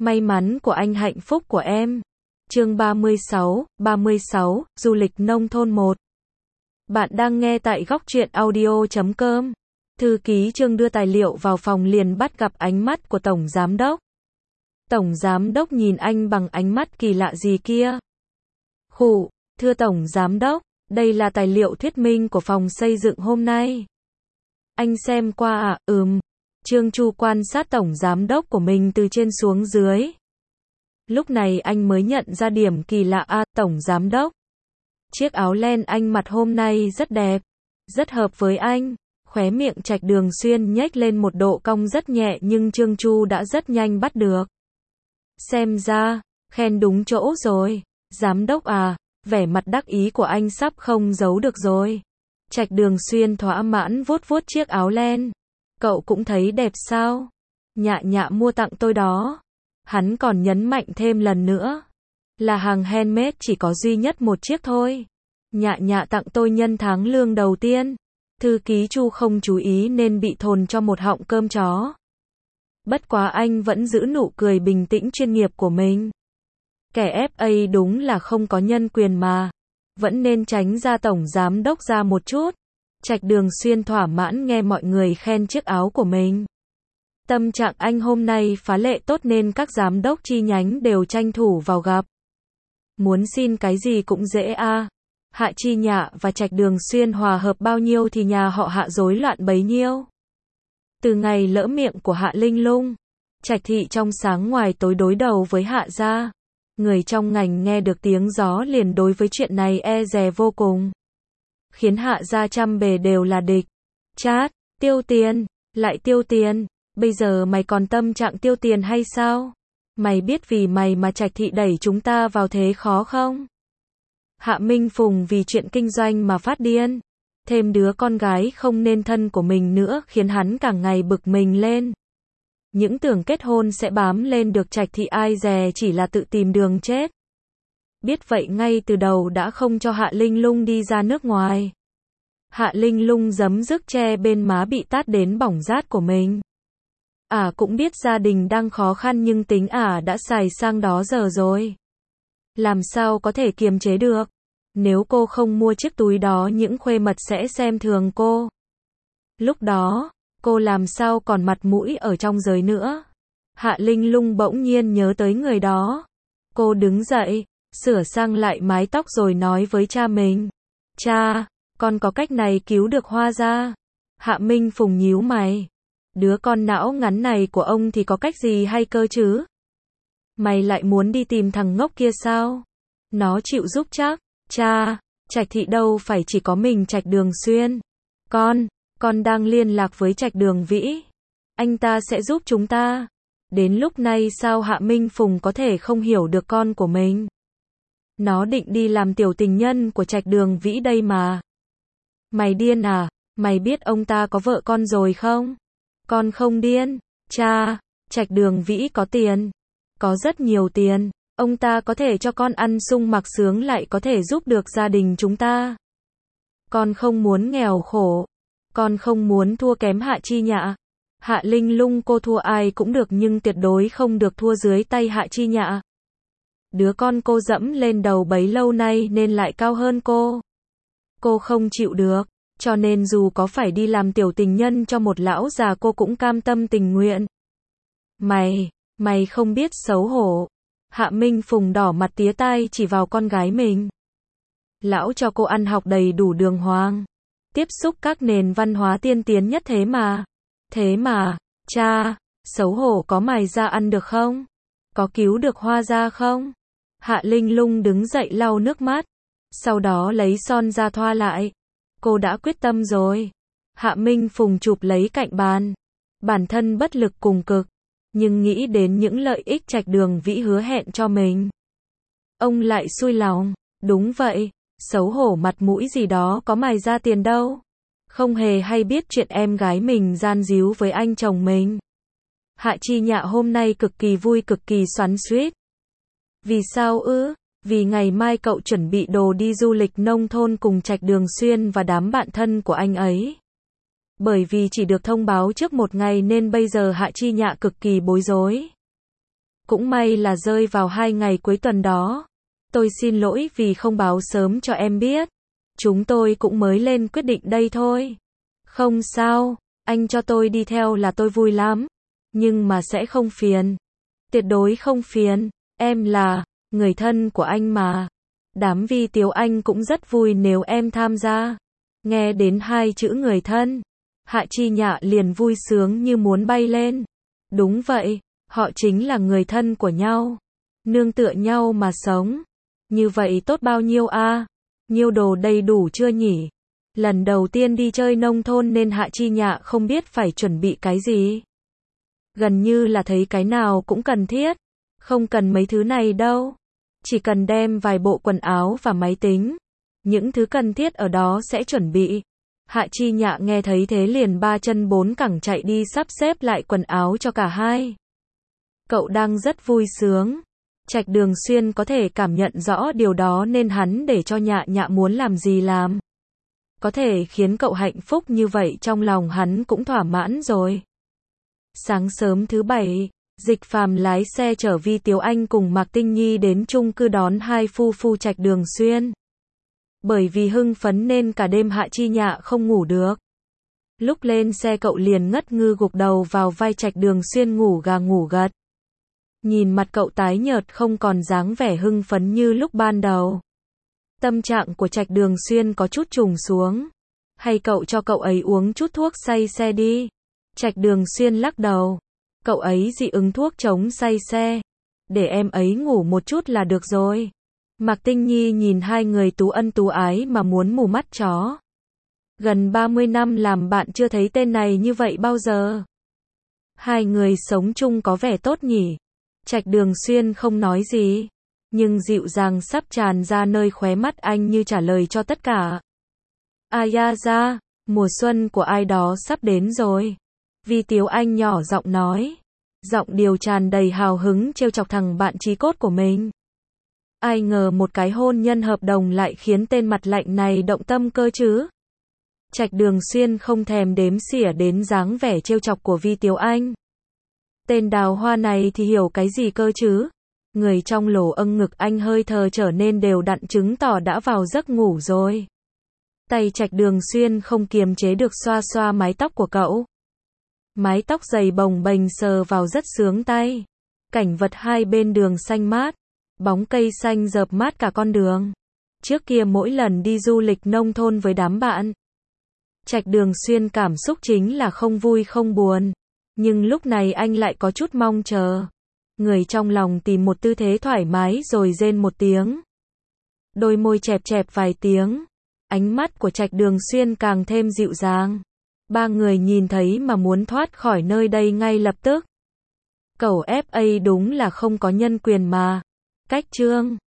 May mắn của anh hạnh phúc của em. Chương 36, du lịch nông thôn 1. Bạn đang nghe tại góc truyện audio.com. Thư ký Trương đưa tài liệu vào phòng liền bắt gặp ánh mắt của Tổng Giám Đốc. Tổng Giám Đốc nhìn anh bằng ánh mắt kỳ lạ gì kia. Khụ, thưa Tổng Giám Đốc, đây là tài liệu thuyết minh của phòng xây dựng hôm nay. Anh xem qua à? Trương Chu quan sát Tổng Giám Đốc của mình từ trên xuống dưới. Lúc này anh mới nhận ra điểm kỳ lạ Tổng Giám Đốc. Chiếc áo len anh mặc hôm nay rất đẹp, rất hợp với anh. Khóe miệng Trạch Đường Xuyên nhếch lên một độ cong rất nhẹ nhưng Trương Chu đã rất nhanh bắt được. Xem ra, khen đúng chỗ rồi. Giám đốc à, vẻ mặt đắc ý của anh sắp không giấu được rồi. Trạch Đường Xuyên thỏa mãn vuốt vuốt chiếc áo len. Cậu cũng thấy đẹp sao? Nhạ nhạ mua tặng tôi đó. Hắn còn nhấn mạnh thêm lần nữa. Là hàng handmade chỉ có duy nhất một chiếc thôi. Nhạ nhạ tặng tôi nhân tháng lương đầu tiên. Thư ký Chu không chú ý nên bị thồn cho một họng cơm chó. Bất quá anh vẫn giữ nụ cười bình tĩnh chuyên nghiệp của mình. Kẻ FA đúng là không có nhân quyền mà. Vẫn nên tránh ra Tổng Giám Đốc ra một chút. Trạch Đường Xuyên thỏa mãn nghe mọi người khen chiếc áo của mình. Tâm trạng anh hôm nay phá lệ tốt nên các giám đốc chi nhánh đều tranh thủ vào gặp. Muốn xin cái gì cũng dễ Hạ Chi Nhạ và Trạch Đường Xuyên hòa hợp bao nhiêu thì nhà họ Hạ rối loạn bấy nhiêu. Từ ngày lỡ miệng của Hạ Linh Lung, Trạch Thị trong sáng ngoài tối đối đầu với Hạ gia. Người trong ngành nghe được tiếng gió liền đối với chuyện này e dè vô cùng. Khiến Hạ gia trăm bề đều là địch. Chát, tiêu tiền, lại tiêu tiền. Bây giờ mày còn tâm trạng tiêu tiền hay sao? Mày biết vì mày mà Trạch Thị đẩy chúng ta vào thế khó không? Hạ Minh Phùng vì chuyện kinh doanh mà phát điên. Thêm đứa con gái không nên thân của mình nữa khiến hắn càng ngày bực mình lên. Những tưởng kết hôn sẽ bám lên được Trạch Thị ai dè chỉ là tự tìm đường chết. Biết vậy ngay từ đầu đã không cho Hạ Linh Lung đi ra nước ngoài. Hạ Linh Lung giấm dứt che bên má bị tát đến bỏng rát của mình. Cũng biết gia đình đang khó khăn nhưng tính đã xài sang đó giờ rồi. Làm sao có thể kiềm chế được. Nếu cô không mua chiếc túi đó những khuê mật sẽ xem thường cô. Lúc đó, cô làm sao còn mặt mũi ở trong giới nữa. Hạ Linh Lung bỗng nhiên nhớ tới người đó. Cô đứng dậy, sửa sang lại mái tóc rồi nói với cha mình. Cha, con có cách này cứu được Hoa gia. Hạ Minh Phùng nhíu mày. Đứa con não ngắn này của ông thì có cách gì hay cơ chứ? Mày lại muốn đi tìm thằng ngốc kia sao? Nó chịu giúp chắc. Cha, Trạch Thị đâu phải chỉ có mình Trạch Đường Xuyên. Con đang liên lạc với Trạch Đường Vĩ. Anh ta sẽ giúp chúng ta. Đến lúc này sao Hạ Minh Phùng có thể không hiểu được con của mình? Nó định đi làm tiểu tình nhân của Trạch Đường Vĩ đây mà. Mày điên à? Mày biết ông ta có vợ con rồi không? Con không điên. Cha, Trạch Đường Vĩ có tiền. Có rất nhiều tiền. Ông ta có thể cho con ăn sung mặc sướng lại có thể giúp được gia đình chúng ta. Con không muốn nghèo khổ. Con không muốn thua kém Hạ Chi Nhạ. Hạ Linh Lung cô thua ai cũng được nhưng tuyệt đối không được thua dưới tay Hạ Chi Nhạ. Đứa con cô dẫm lên đầu bấy lâu nay nên lại cao hơn cô. Cô không chịu được, cho nên dù có phải đi làm tiểu tình nhân cho một lão già cô cũng cam tâm tình nguyện. Mày không biết xấu hổ. Hạ Minh Phùng đỏ mặt tía tai chỉ vào con gái mình. Lão cho cô ăn học đầy đủ đường hoàng. Tiếp xúc các nền văn hóa tiên tiến nhất thế mà. Cha, xấu hổ có mài ra ăn được không? Có cứu được Hoa gia không? Hạ Linh Lung đứng dậy lau nước mắt. Sau đó lấy son ra thoa lại. Cô đã quyết tâm rồi. Hạ Minh Phùng chụp lấy cạnh bàn. Bản thân bất lực cùng cực. Nhưng nghĩ đến những lợi ích Trạch Đường Vĩ hứa hẹn cho mình. Ông lại xui lòng. Đúng vậy. Xấu hổ mặt mũi gì đó có mài ra tiền đâu. Không hề hay biết chuyện em gái mình gian díu với anh chồng mình. Hạ Chi Nhạ hôm nay cực kỳ vui cực kỳ xoắn xuýt. Vì sao ư? Vì ngày mai cậu chuẩn bị đồ đi du lịch nông thôn cùng Trạch Đường Xuyên và đám bạn thân của anh ấy. Bởi vì chỉ được thông báo trước một ngày nên bây giờ Hạ Chi Nhạ cực kỳ bối rối. Cũng may là rơi vào 2 ngày cuối tuần đó. Tôi xin lỗi vì không báo sớm cho em biết. Chúng tôi cũng mới lên quyết định đây thôi. Không sao, anh cho tôi đi theo là tôi vui lắm. Nhưng mà sẽ không phiền. Tuyệt đối không phiền. Em là người thân của anh mà. Đám Vi Tiếu Anh cũng rất vui nếu em tham gia. Nghe đến 2 chữ người thân, Hạ Chi Nhạ liền vui sướng như muốn bay lên. Đúng vậy, họ chính là người thân của nhau. Nương tựa nhau mà sống. Như vậy tốt bao nhiêu a? Nhiêu đồ đầy đủ chưa nhỉ? Lần đầu tiên đi chơi nông thôn nên Hạ Chi Nhạ không biết phải chuẩn bị cái gì. Gần như là thấy cái nào cũng cần thiết. Không cần mấy thứ này đâu. Chỉ cần đem vài bộ quần áo và máy tính. Những thứ cần thiết ở đó sẽ chuẩn bị. Hạ Chi Nhạ nghe thấy thế liền 3 chân 4 cẳng chạy đi sắp xếp lại quần áo cho cả hai. Cậu đang rất vui sướng. Trạch Đường Xuyên có thể cảm nhận rõ điều đó nên hắn để cho Nhạ Nhạ muốn làm gì làm. Có thể khiến cậu hạnh phúc như vậy trong lòng hắn cũng thỏa mãn rồi. Sáng sớm thứ Bảy, Dịch Phàm lái xe chở Vi Tiếu Anh cùng Mạc Tinh Nhi đến chung cư đón hai phu phu Trạch Đường Xuyên. Bởi vì hưng phấn nên cả đêm Hạ Chi Nhạ không ngủ được. Lúc lên xe cậu liền ngất ngư gục đầu vào vai Trạch Đường Xuyên ngủ gà ngủ gật. Nhìn mặt cậu tái nhợt không còn dáng vẻ hưng phấn như lúc ban đầu. Tâm trạng của Trạch Đường Xuyên có chút trùng xuống. Hay cậu cho cậu ấy uống chút thuốc say xe đi. Trạch Đường Xuyên lắc đầu. Cậu ấy dị ứng thuốc chống say xe. Để em ấy ngủ một chút là được rồi. Mạc Tinh Nhi nhìn hai người tú ân tú ái mà muốn mù mắt chó. Gần 30 năm làm bạn chưa thấy tên này như vậy bao giờ. Hai người sống chung có vẻ tốt nhỉ. Trạch Đường Xuyên không nói gì. Nhưng dịu dàng sắp tràn ra nơi khóe mắt anh như trả lời cho tất cả. Aya ra, mùa xuân của ai đó sắp đến rồi. Vi Tiếu Anh nhỏ giọng nói. Giọng điều tràn đầy hào hứng trêu chọc thằng bạn chí cốt của mình. Ai ngờ một cái hôn nhân hợp đồng lại khiến tên mặt lạnh này động tâm cơ chứ. Trạch Đường Xuyên không thèm đếm xỉa đến dáng vẻ trêu chọc của Vi Tiếu Anh. Tên đào hoa này thì hiểu cái gì cơ chứ. Người trong lỗ âng ngực anh hơi thở trở nên đều đặn chứng tỏ đã vào giấc ngủ rồi. Tay Trạch Đường Xuyên không kiềm chế được xoa xoa mái tóc của cậu. Mái tóc dày bồng bềnh sờ vào rất sướng tay. Cảnh vật hai bên đường xanh mát. Bóng cây xanh rợp mát cả con đường. Trước kia mỗi lần đi du lịch nông thôn với đám bạn, Trạch Đường Xuyên cảm xúc chính là không vui không buồn. Nhưng lúc này anh lại có chút mong chờ. Người trong lòng tìm một tư thế thoải mái rồi rên một tiếng. Đôi môi chẹp chẹp vài tiếng. Ánh mắt của Trạch Đường Xuyên càng thêm dịu dàng. Ba người nhìn thấy mà muốn thoát khỏi nơi đây ngay lập tức. Cẩu FA đúng là không có nhân quyền mà. Cách chương